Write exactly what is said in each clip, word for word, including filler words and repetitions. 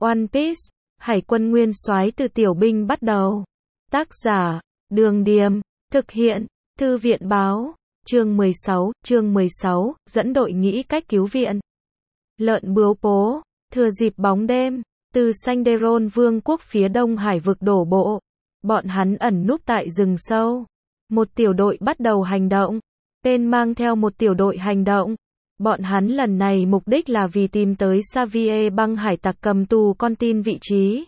One Piece, Hải quân nguyên soái từ tiểu binh bắt đầu. Tác giả, Đường Điềm, thực hiện, Thư viện báo, chương mười sáu, chương mười sáu, dẫn đội nghĩ cách cứu viện. Lợn bướu pố, thừa dịp bóng đêm, từ Sanderon vương quốc phía đông hải vực đổ bộ. Bọn hắn ẩn núp tại rừng sâu. Một tiểu đội bắt đầu hành động. Tên mang theo một tiểu đội hành động. Bọn hắn lần này mục đích là vì tìm tới Xavier băng hải tặc cầm tù con tin vị trí.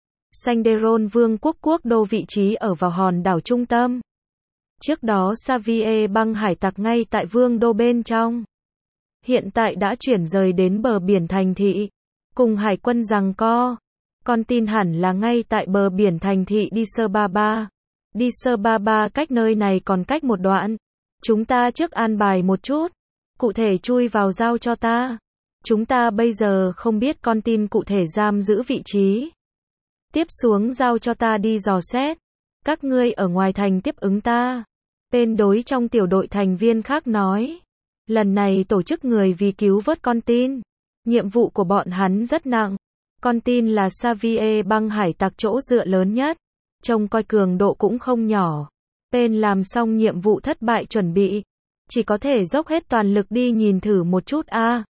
Sanderon vương quốc quốc đô vị trí ở vào hòn đảo trung tâm. Trước đó Xavier băng hải tặc ngay tại vương đô bên trong. Hiện tại đã chuyển rời đến bờ biển thành thị. Cùng hải quân giằng co. Con tin hẳn là ngay tại bờ biển thành thị Đi Sơ Ba Ba. Đi Sơ Ba Ba cách nơi này còn cách một đoạn. Chúng ta trước an bài một chút. Cụ thể chui vào giao cho ta. Chúng ta bây giờ không biết con tin cụ thể giam giữ vị trí. Tiếp xuống giao cho ta đi dò xét. Các ngươi ở ngoài thành tiếp ứng ta. Bên đối trong tiểu đội thành viên khác nói. Lần này tổ chức người vì cứu vớt con tin. Nhiệm vụ của bọn hắn rất nặng. Con tin là Xavier băng hải tặc chỗ dựa lớn nhất. Trông coi cường độ cũng không nhỏ. Bên làm xong nhiệm vụ thất bại chuẩn bị. Chỉ có thể dốc hết toàn lực đi nhìn thử một chút a. À.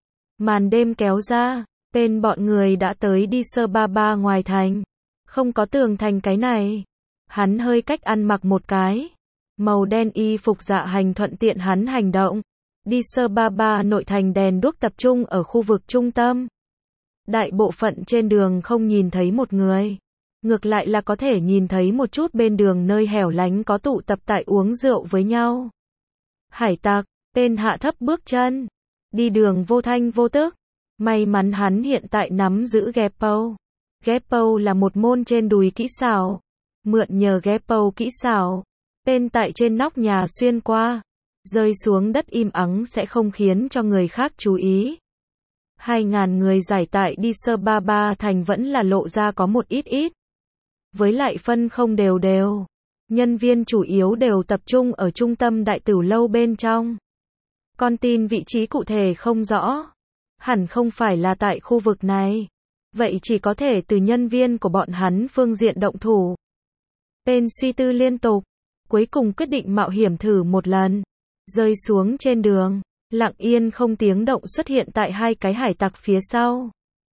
Màn đêm kéo ra. Bên bọn người đã tới Đi Sơ Ba Ba ngoài thành. Không có tường thành cái này. Hắn hơi cách ăn mặc một cái. Màu đen y phục dạ hành thuận tiện hắn hành động. Đi Sơ Ba Ba nội thành đèn đuốc tập trung ở khu vực trung tâm. Đại bộ phận trên đường không nhìn thấy một người. Ngược lại là có thể nhìn thấy một chút bên đường nơi hẻo lánh có tụ tập tại uống rượu với nhau. Hải tặc, tên hạ thấp bước chân. Đi đường vô thanh vô tức. May mắn hắn hiện tại nắm giữ Geppo. Geppo là một môn trên đùi kỹ xảo. Mượn nhờ Geppo kỹ xảo. Tên tại trên nóc nhà xuyên qua. Rơi xuống đất im ắng sẽ không khiến cho người khác chú ý. Hai ngàn người giải tại Đi Sơ Ba Ba thành vẫn là lộ ra có một ít ít. Với lại phân không đều đều. Nhân viên chủ yếu đều tập trung ở trung tâm đại tửu lâu bên trong. Con tin vị trí cụ thể không rõ. Hẳn không phải là tại khu vực này. Vậy chỉ có thể từ nhân viên của bọn hắn phương diện động thủ. Bên suy tư liên tục. Cuối cùng quyết định mạo hiểm thử một lần. Rơi xuống trên đường. Lặng yên không tiếng động xuất hiện tại hai cái hải tặc phía sau.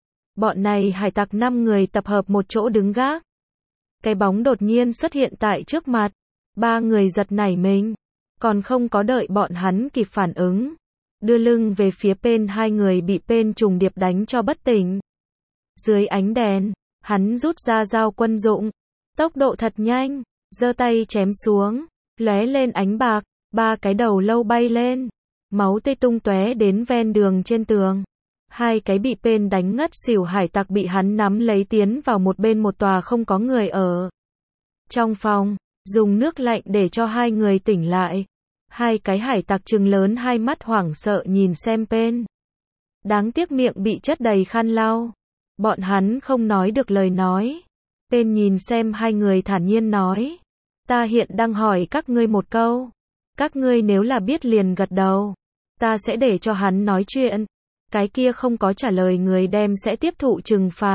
Bọn này hải tặc năm người tập hợp một chỗ đứng gác. Cái bóng đột nhiên xuất hiện tại trước mặt. Ba người giật nảy mình. Còn không có đợi bọn hắn kịp phản ứng. Đưa lưng về phía bên hai người bị bên trùng điệp đánh cho bất tỉnh. Dưới ánh đèn, hắn rút ra dao quân dụng. Tốc độ thật nhanh. Giơ tay chém xuống. Lóe lên ánh bạc. Ba cái đầu lâu bay lên. Máu tươi tung tóe đến ven đường trên tường. Hai cái bị bên đánh ngất xỉu hải tặc bị hắn nắm lấy tiến vào một bên một tòa không có người ở. Trong phòng, dùng nước lạnh để cho hai người tỉnh lại. Hai cái hải tặc trừng lớn hai mắt hoảng sợ nhìn xem bên. Đáng tiếc miệng bị chất đầy khăn lau. Bọn hắn không nói được lời nói. Bên nhìn xem hai người thản nhiên nói. Ta hiện đang hỏi các ngươi một câu. Các ngươi nếu là biết liền gật đầu. Ta sẽ để cho hắn nói chuyện. Cái kia không có trả lời người đem sẽ tiếp thụ trừng phạt.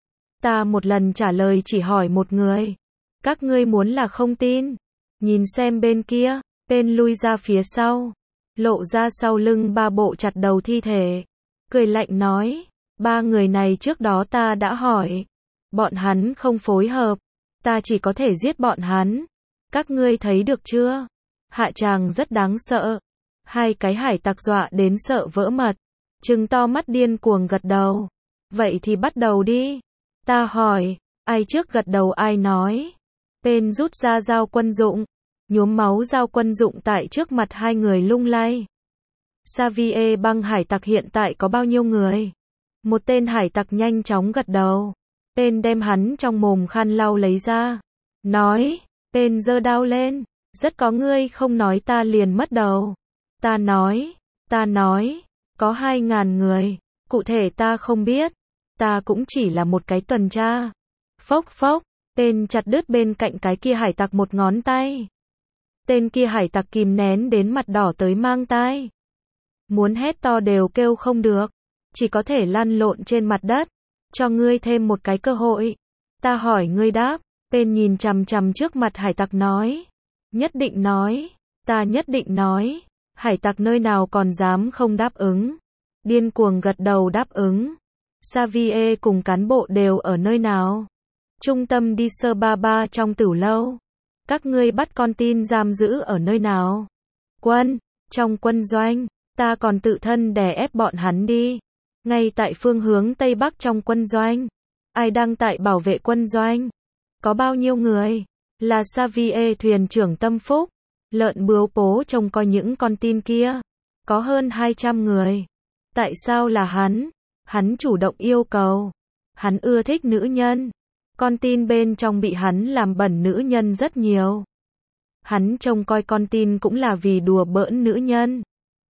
Ta một lần trả lời chỉ hỏi một người. Các ngươi muốn là không tin. Nhìn xem bên kia. Bên lui ra phía sau. Lộ ra sau lưng ba bộ chặt đầu thi thể. Cười lạnh nói. Ba người này trước đó ta đã hỏi. Bọn hắn không phối hợp. Ta chỉ có thể giết bọn hắn. Các ngươi thấy được chưa? Hạ tràng rất đáng sợ. Hai cái hải tặc dọa đến sợ vỡ mật. Trừng to mắt điên cuồng gật đầu. Vậy thì bắt đầu đi. Ta hỏi. Ai trước gật đầu ai nói. Bên rút ra dao quân dụng. Nhuốm máu dao quân dụng tại trước mặt hai người lung lay. Xavier băng hải tặc hiện tại có bao nhiêu người? Một tên hải tặc nhanh chóng gật đầu. Bên đem hắn trong mồm khăn lau lấy ra. Nói. Bên giơ đao lên. Rất có ngươi không nói ta liền mất đầu. Ta nói. Ta nói. Có hai ngàn người. Cụ thể ta không biết. Ta cũng chỉ là một cái tuần tra. Phốc phốc. Tên chặt đứt bên cạnh cái kia hải tặc một ngón tay. Tên kia hải tặc kìm nén đến mặt đỏ tới mang tai. Muốn hét to đều kêu không được. Chỉ có thể lăn lộn trên mặt đất. cho ngươi thêm một cái cơ hội. Ta hỏi ngươi đáp. Tên nhìn chằm chằm trước mặt hải tặc nói. Nhất định nói. Ta nhất định nói. Hải tặc nơi nào còn dám không đáp ứng. Điên cuồng gật đầu đáp ứng. Xavier cùng cán bộ đều ở nơi nào? Trung tâm đi sơ ba ba trong tửu lâu. Các ngươi bắt con tin giam giữ ở nơi nào? Quân, trong quân doanh. Ta còn tự thân đè ép bọn hắn đi. Ngay tại phương hướng Tây Bắc trong quân doanh. Ai đang tại bảo vệ quân doanh? Có bao nhiêu người? Là Xavier thuyền trưởng tâm phúc. Lợn bướu bố trông coi những con tin kia. Có hơn hai trăm người. Tại sao là hắn? Hắn chủ động yêu cầu. Hắn ưa thích nữ nhân. Con tin bên trong bị hắn làm bẩn nữ nhân rất nhiều. Hắn trông coi con tin cũng là vì đùa bỡn nữ nhân.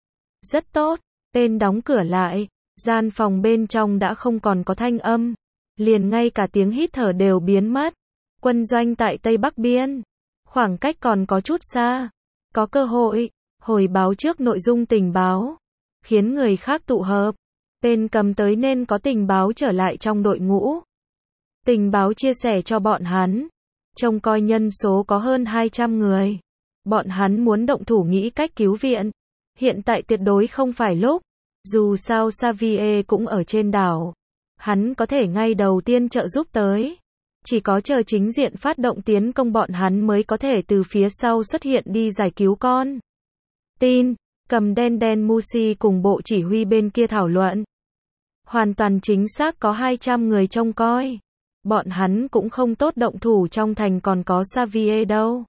Rất tốt. Tên đóng cửa lại. Gian phòng bên trong đã không còn có thanh âm. Liền ngay cả tiếng hít thở đều biến mất. Quân doanh tại Tây Bắc Biên. Khoảng cách còn có chút xa. Có cơ hội. Hồi báo trước nội dung tình báo. Khiến người khác tụ hợp. Tên cầm tới nên có tình báo trở lại trong đội ngũ. Tình báo chia sẻ cho bọn hắn. Trông coi nhân số có hơn hai trăm người. Bọn hắn muốn động thủ nghĩ cách cứu viện. Hiện tại tuyệt đối không phải lúc. Dù sao Xavier cũng ở trên đảo. Hắn có thể ngay đầu tiên trợ giúp tới. Chỉ có chờ chính diện phát động tiến công bọn hắn mới có thể từ phía sau xuất hiện đi giải cứu con tin. Cầm đen đen Musi cùng bộ chỉ huy bên kia thảo luận. Hoàn toàn chính xác có hai trăm người trông coi. Bọn hắn cũng không tốt động thủ trong thành còn có Xavier đâu.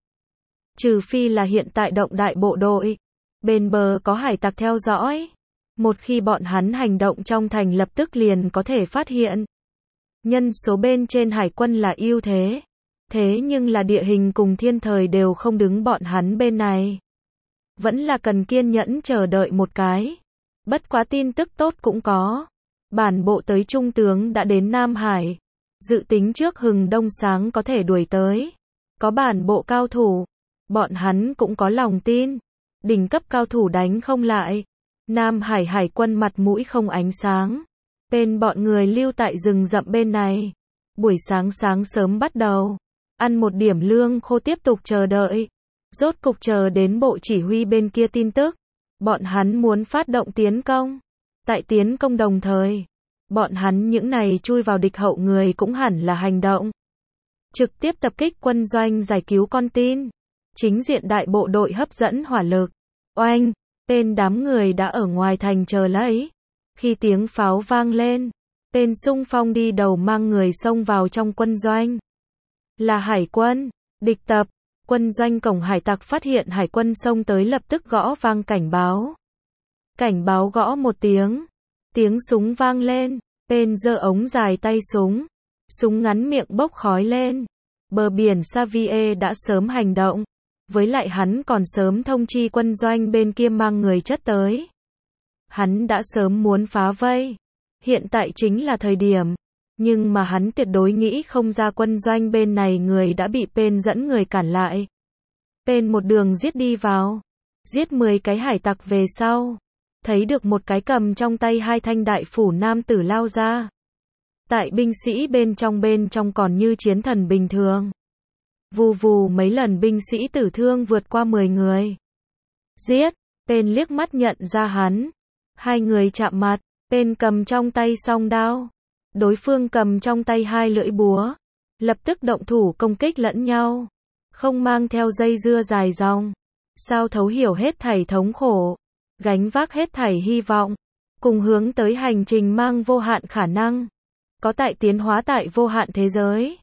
Trừ phi là hiện tại động đại bộ đội. Bên bờ có hải tặc theo dõi. Một khi bọn hắn hành động trong thành lập tức liền có thể phát hiện. Nhân số bên trên hải quân là ưu thế. Thế nhưng là địa hình cùng thiên thời đều không đứng bọn hắn bên này. Vẫn là cần kiên nhẫn chờ đợi một cái. Bất quá tin tức tốt cũng có. Bản bộ tới trung tướng đã đến Nam Hải. Dự tính trước hừng đông sáng có thể đuổi tới. Có bản bộ cao thủ. Bọn hắn cũng có lòng tin. Đỉnh cấp cao thủ đánh không lại. Nam Hải hải quân mặt mũi không ánh sáng. Bên bọn người lưu tại rừng rậm bên này. Buổi sáng sáng sớm bắt đầu. Ăn một điểm lương khô tiếp tục chờ đợi. Rốt cục chờ đến bộ chỉ huy bên kia tin tức. Bọn hắn muốn phát động tiến công. Tại tiến công đồng thời. Bọn hắn những này chui vào địch hậu người cũng hẳn là hành động. Trực tiếp tập kích quân doanh giải cứu con tin. Chính diện đại bộ đội hấp dẫn hỏa lực. Oanh, tên đám người đã ở ngoài thành chờ lấy. Khi tiếng pháo vang lên, tên xung phong đi đầu mang người xông vào trong quân doanh. Là hải quân, địch tập, quân doanh cổng hải tặc phát hiện hải quân xông tới lập tức gõ vang cảnh báo. Cảnh báo gõ một tiếng, tiếng súng vang lên, tên giơ ống dài tay súng, súng ngắn miệng bốc khói lên. Bờ biển Xavier đã sớm hành động, với lại hắn còn sớm thông chi quân doanh bên kia mang người chất tới. Hắn đã sớm muốn phá vây. Hiện tại chính là thời điểm. Nhưng mà hắn tuyệt đối nghĩ không ra quân doanh bên này người đã bị Pen dẫn người cản lại. Pen một đường giết đi vào. Giết mười cái hải tặc về sau. Thấy được một cái cầm trong tay hai thanh đại phủ nam tử lao ra. Tại binh sĩ bên trong bên trong còn như chiến thần bình thường. Vù vù mấy lần binh sĩ tử thương vượt qua mười người. Giết. Pen liếc mắt nhận ra hắn. Hai người chạm mặt, Pen cầm trong tay song đao. Đối phương cầm trong tay hai lưỡi búa. Lập tức động thủ công kích lẫn nhau. Không mang theo dây dưa dài dòng. Sao thấu hiểu hết thảy thống khổ. Gánh vác hết thảy hy vọng. Cùng hướng tới hành trình mang vô hạn khả năng. Có tại tiến hóa tại vô hạn thế giới.